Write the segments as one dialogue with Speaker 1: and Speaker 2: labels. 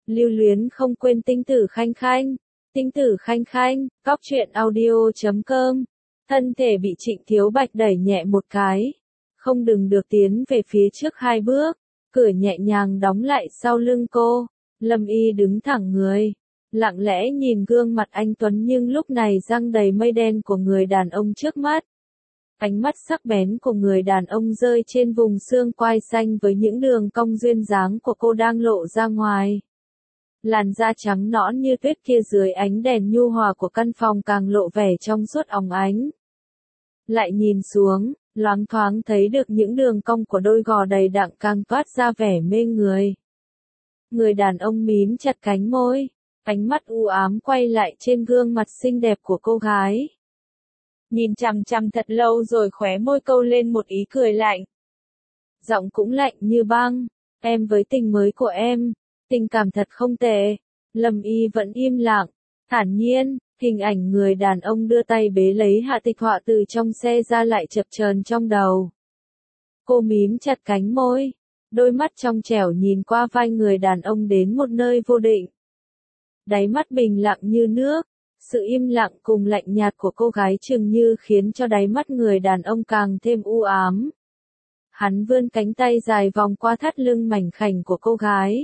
Speaker 1: Lưu luyến không quên tinh tử khanh khanh. Tinh tử khanh khanh, cóc truyện audio.com. Thân thể bị Trịnh Thiếu Bạch đẩy nhẹ một cái. Không đừng được tiến về phía trước 2 bước. Cửa nhẹ nhàng đóng lại sau lưng cô. Lâm Y đứng thẳng người. Lặng lẽ nhìn gương mặt anh Tuấn nhưng lúc này răng đầy mây đen của người đàn ông trước mắt. Ánh mắt sắc bén của người đàn ông rơi trên vùng xương quai xanh với những đường cong duyên dáng của cô đang lộ ra ngoài. Làn da trắng nõn như tuyết kia dưới ánh đèn nhu hòa của căn phòng càng lộ vẻ trong suốt óng ánh. Lại nhìn xuống, loáng thoáng thấy được những đường cong của đôi gò đầy đặn càng toát ra vẻ mê người. Người đàn ông mím chặt cánh môi, ánh mắt u ám quay lại trên gương mặt xinh đẹp của cô gái. Nhìn chằm chằm thật lâu rồi khóe môi câu lên một ý cười lạnh. Giọng cũng lạnh như băng, em với tình mới của em, tình cảm thật không tệ. Lâm Y vẫn im lặng, thản nhiên, hình ảnh người đàn ông đưa tay bế lấy Hạ Tịch Họa từ trong xe ra lại chập chờn trong đầu. Cô mím chặt cánh môi, đôi mắt trong trẻo nhìn qua vai người đàn ông đến một nơi vô định. Đáy mắt bình lặng như nước, sự im lặng cùng lạnh nhạt của cô gái chừng như khiến cho đáy mắt người đàn ông càng thêm u ám. Hắn vươn cánh tay dài vòng qua thắt lưng mảnh khảnh của cô gái.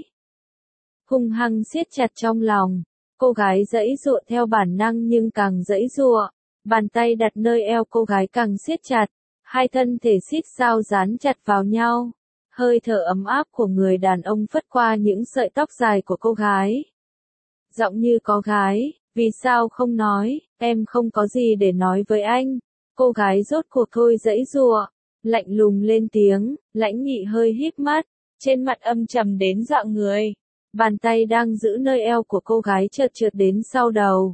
Speaker 1: Hung hăng siết chặt trong lòng, cô gái giãy giụa theo bản năng nhưng càng giãy giụa, bàn tay đặt nơi eo cô gái càng siết chặt, hai thân thể xít sao dán chặt vào nhau. Hơi thở ấm áp của người đàn ông phất qua những sợi tóc dài của cô gái. Giọng như có gái, vì sao không nói, em không có gì để nói với anh. Cô gái rốt cuộc thôi giãy giụa, lạnh lùng lên tiếng, Lãnh Nghị hơi híp mắt, trên mặt âm trầm đến dọa người. Bàn tay đang giữ nơi eo của cô gái trượt trượt đến sau đầu.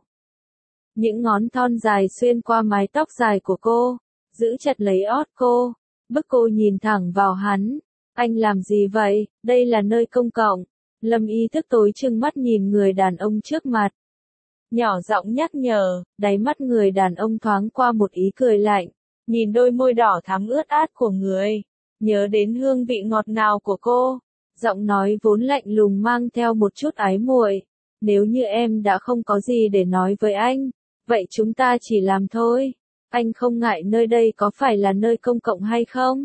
Speaker 1: Những ngón thon dài xuyên qua mái tóc dài của cô, giữ chặt lấy ót cô, bức cô nhìn thẳng vào hắn. Anh làm gì vậy, đây là nơi công cộng. Lâm Y tức tối trừng mắt nhìn người đàn ông trước mặt. Nhỏ giọng nhắc nhở, đáy mắt người đàn ông thoáng qua một ý cười lạnh, nhìn đôi môi đỏ thắm ướt át của người, nhớ đến hương vị ngọt ngào của cô. Giọng nói vốn lạnh lùng mang theo một chút ái muội. Nếu như em đã không có gì để nói với anh, vậy chúng ta chỉ làm thôi. Anh không ngại nơi đây có phải là nơi công cộng hay không?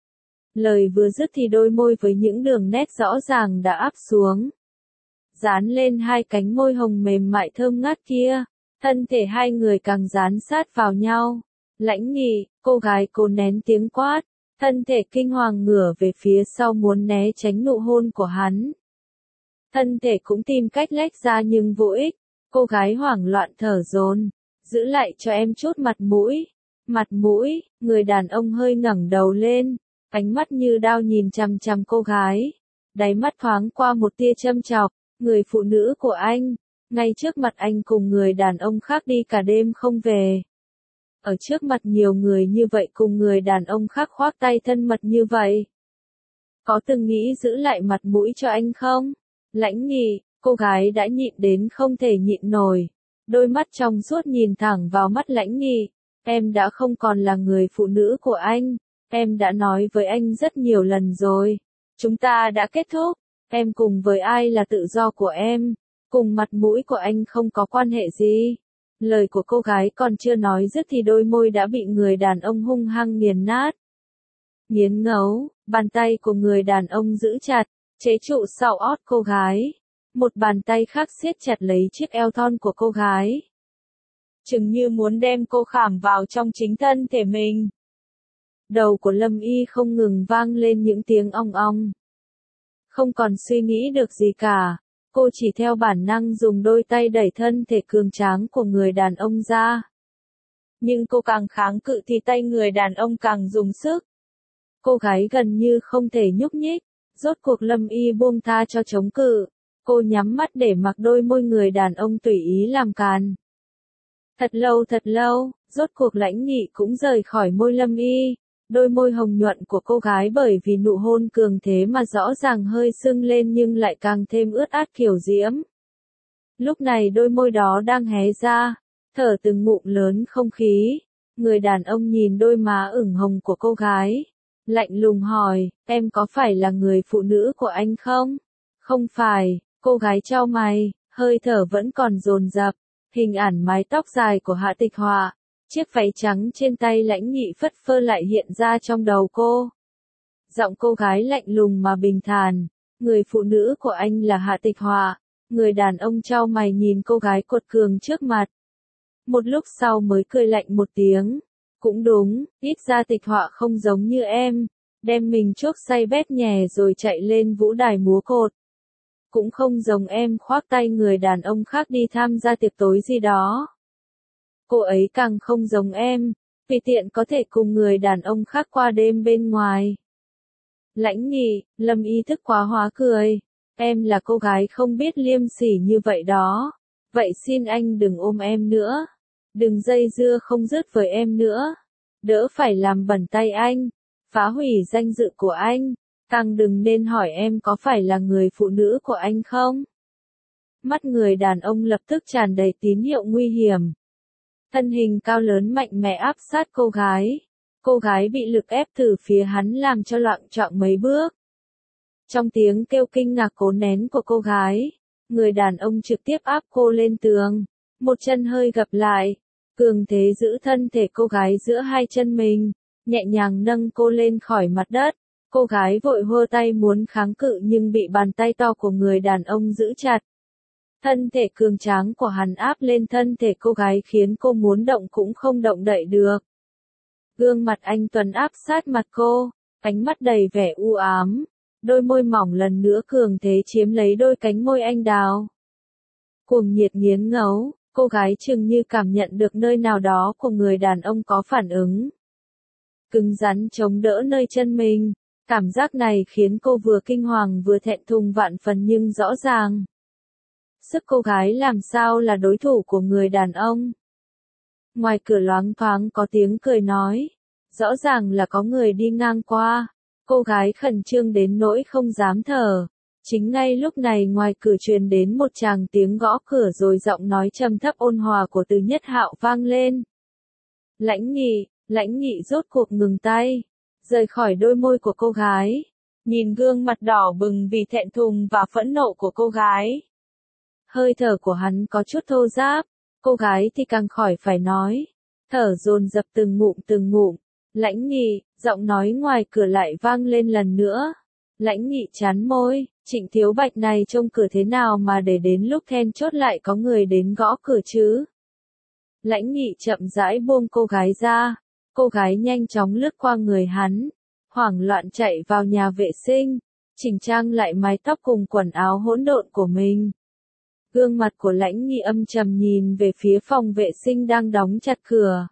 Speaker 1: Lời vừa dứt thì đôi môi với những đường nét rõ ràng đã áp xuống. Dán lên hai cánh môi hồng mềm mại thơm ngát kia, thân thể hai người càng dán sát vào nhau. Lãnh Nghị, cô gái cố nén tiếng quát, thân thể kinh hoàng ngửa về phía sau muốn né tránh nụ hôn của hắn. Thân thể cũng tìm cách lách ra nhưng vô ích, cô gái hoảng loạn thở dồn, giữ lại cho em chút mặt mũi. Mặt mũi, người đàn ông hơi ngẩng đầu lên, ánh mắt như đao nhìn chằm chằm cô gái. Đáy mắt thoáng qua một tia châm chọc, người phụ nữ của anh, ngay trước mặt anh cùng người đàn ông khác đi cả đêm không về. Ở trước mặt nhiều người như vậy cùng người đàn ông khác khoác tay thân mật như vậy. Có từng nghĩ giữ lại mặt mũi cho anh không? Lãnh Nghị, cô gái đã nhịn đến không thể nhịn nổi. Đôi mắt trong suốt nhìn thẳng vào mắt Lãnh Nghị. Em đã không còn là người phụ nữ của anh. Em đã nói với anh rất nhiều lần rồi. Chúng ta đã kết thúc. Em cùng với ai là tự do của em. Cùng mặt mũi của anh không có quan hệ gì. Lời của cô gái còn chưa nói dứt thì đôi môi đã bị người đàn ông hung hăng nghiền nát. Nghiến ngấu, bàn tay của người đàn ông giữ chặt, chế trụ sau ót cô gái. Một bàn tay khác siết chặt lấy chiếc eo thon của cô gái. Chừng như muốn đem cô khảm vào trong chính thân thể mình. Đầu của Lâm Y không ngừng vang lên những tiếng ong ong. Không còn suy nghĩ được gì cả. Cô chỉ theo bản năng dùng đôi tay đẩy thân thể cường tráng của người đàn ông ra. Nhưng cô càng kháng cự thì tay người đàn ông càng dùng sức. Cô gái gần như không thể nhúc nhích, rốt cuộc Lâm Y buông tha cho chống cự. Cô nhắm mắt để mặc đôi môi người đàn ông tùy ý làm càn. Thật lâu, rốt cuộc Lãnh Nghị cũng rời khỏi môi Lâm Y. Đôi môi hồng nhuận của cô gái bởi vì nụ hôn cường thế mà rõ ràng hơi sưng lên nhưng lại càng thêm ướt át kiều diễm. Lúc này đôi môi đó đang hé ra, thở từng ngụm lớn không khí. Người đàn ông nhìn đôi má ửng hồng của cô gái, lạnh lùng hỏi, em có phải là người phụ nữ của anh không? Không phải, Cô gái chau mày, hơi thở vẫn còn dồn dập, hình ảnh mái tóc dài của Hạ Tịch Họa, chiếc váy trắng trên tay Lãnh Nghị phất phơ lại hiện ra trong đầu cô. Giọng cô gái lạnh lùng mà bình thản, người phụ nữ của anh là Hạ Tịch Họa. Người đàn ông chau mày nhìn cô gái cuột cường trước mặt. Một lúc sau mới cười lạnh một tiếng. Cũng đúng, ít ra Tịch Họa không giống như em, đem mình chuốc say bét nhè rồi chạy lên vũ đài múa cột. Cũng không giống em khoác tay người đàn ông khác đi tham gia tiệc tối gì đó. Cô ấy càng không giống em, vì tiện có thể cùng người đàn ông khác qua đêm bên ngoài. Lãnh Nghị, Lâm Y thức quá hóa cười. Em là cô gái không biết liêm sỉ như vậy đó. Vậy xin anh đừng ôm em nữa. Đừng dây dưa không dứt với em nữa. Đỡ phải làm bẩn tay anh, phá hủy danh dự của anh. Càng đừng nên hỏi em có phải là người phụ nữ của anh không. Mắt người đàn ông lập tức tràn đầy tín hiệu nguy hiểm. Thân hình cao lớn mạnh mẽ áp sát cô gái. Cô gái bị lực ép từ phía hắn làm cho loạng choạng mấy bước. Trong tiếng kêu kinh ngạc cố nén của cô gái, người đàn ông trực tiếp áp cô lên tường, một chân hơi gập lại, cường thế giữ thân thể cô gái giữa hai chân mình, nhẹ nhàng nâng cô lên khỏi mặt đất. Cô gái vội hô tay muốn kháng cự nhưng bị bàn tay to của người đàn ông giữ chặt. Thân thể cường tráng của hắn áp lên thân thể cô gái khiến cô muốn động cũng không động đậy được. Gương mặt anh Tuấn áp sát mặt cô, ánh mắt đầy vẻ u ám. Đôi môi mỏng lần nữa cường thế chiếm lấy đôi cánh môi anh đào. Cuồng nhiệt nghiến ngấu, cô gái chừng như cảm nhận được nơi nào đó của người đàn ông có phản ứng. Cứng rắn chống đỡ nơi chân mình, cảm giác này khiến cô vừa kinh hoàng vừa thẹn thùng vạn phần nhưng rõ ràng. Sức cô gái làm sao là đối thủ của người đàn ông. Ngoài cửa loáng thoáng có tiếng cười nói, rõ ràng là có người đi ngang qua. Cô gái khẩn trương đến nỗi không dám thở. Chính ngay lúc này ngoài cửa truyền đến một tràng tiếng gõ cửa rồi giọng nói trầm thấp ôn hòa của Từ Nhất Hạo vang lên. Lãnh Nghị rốt cuộc ngừng tay, rời khỏi đôi môi của cô gái, nhìn gương mặt đỏ bừng vì thẹn thùng và phẫn nộ của cô gái. Hơi thở của hắn có chút thô ráp, cô gái thì càng khỏi phải nói, thở dồn dập từng ngụm. Lãnh Nghị, giọng nói ngoài cửa lại vang lên lần nữa. Lãnh Nghị chán môi, Trịnh Thiếu Bạch này trông cửa thế nào mà để đến lúc then chốt lại có người đến gõ cửa chứ. Lãnh Nghị chậm rãi buông cô gái ra, cô gái nhanh chóng lướt qua người hắn, hoảng loạn chạy vào nhà vệ sinh, chỉnh trang lại mái tóc cùng quần áo hỗn độn của mình. Gương mặt của Lãnh Nghị âm trầm nhìn về phía phòng vệ sinh đang đóng chặt cửa.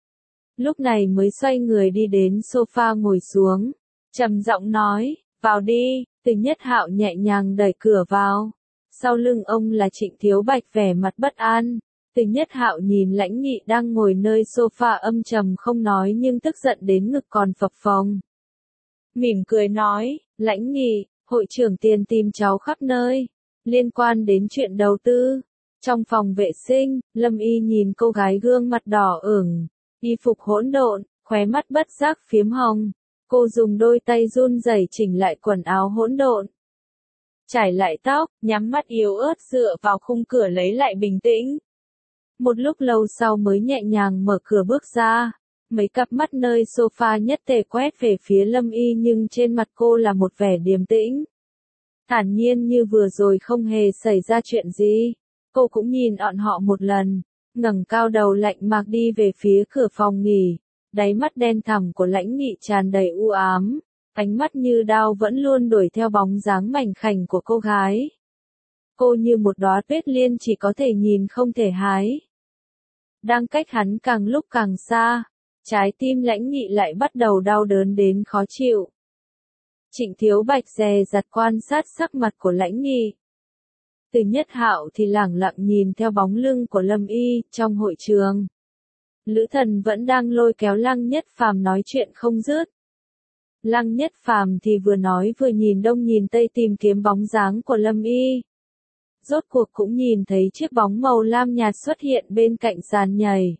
Speaker 1: Lúc này mới xoay người đi đến sofa ngồi xuống, trầm giọng nói, vào đi. Từ Nhất Hạo nhẹ nhàng đẩy cửa vào. Sau lưng ông là Trịnh Thiếu Bạch vẻ mặt bất an. Từ Nhất Hạo nhìn Lãnh Nghị đang ngồi nơi sofa âm trầm không nói nhưng tức giận đến ngực còn phập phồng. Mỉm cười nói, Lãnh Nghị, hội trưởng Tiền tìm cháu khắp nơi, liên quan đến chuyện đầu tư. Trong phòng vệ sinh, Lâm Y nhìn cô gái gương mặt đỏ ửng, y phục hỗn độn, khóe mắt bất giác phiếm hồng. Cô dùng đôi tay run rẩy chỉnh lại quần áo hỗn độn, trải lại tóc, nhắm mắt yếu ớt dựa vào khung cửa lấy lại bình tĩnh. Một lúc lâu sau mới nhẹ nhàng mở cửa bước ra, mấy cặp mắt nơi sofa nhất tề quét về phía Lâm Y nhưng trên mặt cô là một vẻ điềm tĩnh. Thản nhiên như vừa rồi không hề xảy ra chuyện gì. Cô cũng nhìn bọn họ một lần, ngẩng cao đầu lạnh mạc đi về phía cửa phòng nghỉ. Đáy mắt đen thẳm của Lãnh Nghị tràn đầy u ám, ánh mắt như đao vẫn luôn đuổi theo bóng dáng mảnh khảnh của cô gái. Cô như một đóa tuyết liên chỉ có thể nhìn không thể hái. Đang cách hắn càng lúc càng xa, trái tim Lãnh Nghị lại bắt đầu đau đớn đến khó chịu. Trịnh Thiếu Bạch dè dặt quan sát sắc mặt của Lãnh Nghị. Từ Nhất Hạo thì lẳng lặng nhìn theo bóng lưng của Lâm Y trong hội trường. Lữ Thần vẫn đang lôi kéo Lăng Nhất Phàm nói chuyện không dứt. Lăng Nhất Phàm thì vừa nói vừa nhìn đông nhìn tây tìm kiếm bóng dáng của Lâm Y. Rốt cuộc cũng nhìn thấy chiếc bóng màu lam nhạt xuất hiện bên cạnh sàn nhảy.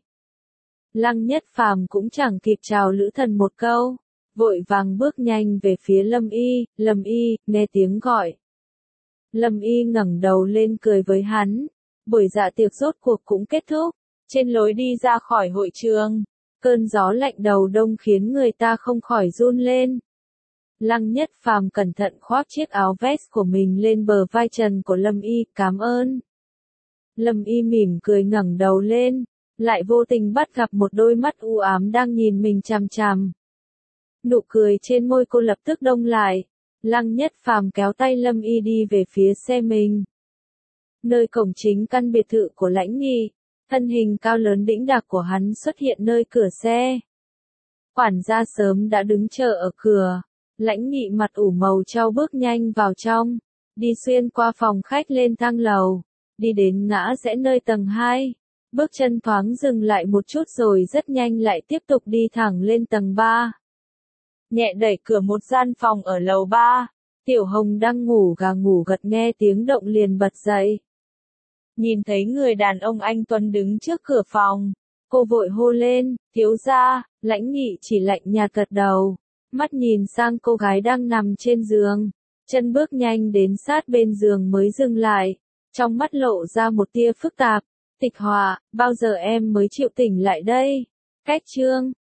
Speaker 1: Lăng Nhất Phàm cũng chẳng kịp chào Lữ Thần một câu, vội vàng bước nhanh về phía Lâm Y, nghe tiếng gọi. Lâm Y ngẩng đầu lên cười với hắn. Buổi dạ tiệc rốt cuộc cũng kết thúc. Trên lối đi ra khỏi hội trường, cơn gió lạnh đầu đông khiến người ta không khỏi run lên. Lăng Nhất Phàm cẩn thận khoác chiếc áo vest của mình lên bờ vai trần của Lâm Y, cảm ơn. Lâm Y mỉm cười ngẩng đầu lên, lại vô tình bắt gặp một đôi mắt u ám đang nhìn mình chằm chằm. Nụ cười trên môi cô lập tức đông lại. Lăng Nhất Phàm kéo tay Lâm Y đi về phía xe mình. Nơi cổng chính căn biệt thự của Lãnh Nghị, thân hình cao lớn đĩnh đạc của hắn xuất hiện nơi cửa xe. Quản gia sớm đã đứng chờ ở cửa. Lãnh Nghị mặt ủ màu trao bước nhanh vào trong, đi xuyên qua phòng khách lên thang lầu, đi đến ngã rẽ nơi tầng 2. Bước chân thoáng dừng lại một chút rồi rất nhanh lại tiếp tục đi thẳng lên tầng 3. Nhẹ đẩy cửa một gian phòng ở lầu 3, Tiểu Hồng đang ngủ gà ngủ gật nghe tiếng động liền bật dậy. Nhìn thấy người đàn ông anh tuấn đứng trước cửa phòng, cô vội hô lên, thiếu gia. Lãnh Nghị chỉ lạnh nhạt gật đầu, mắt nhìn sang cô gái đang nằm trên giường, chân bước nhanh đến sát bên giường mới dừng lại, trong mắt lộ ra một tia phức tạp. Tịch Hòa, bao giờ em mới chịu tỉnh lại đây? Cách chương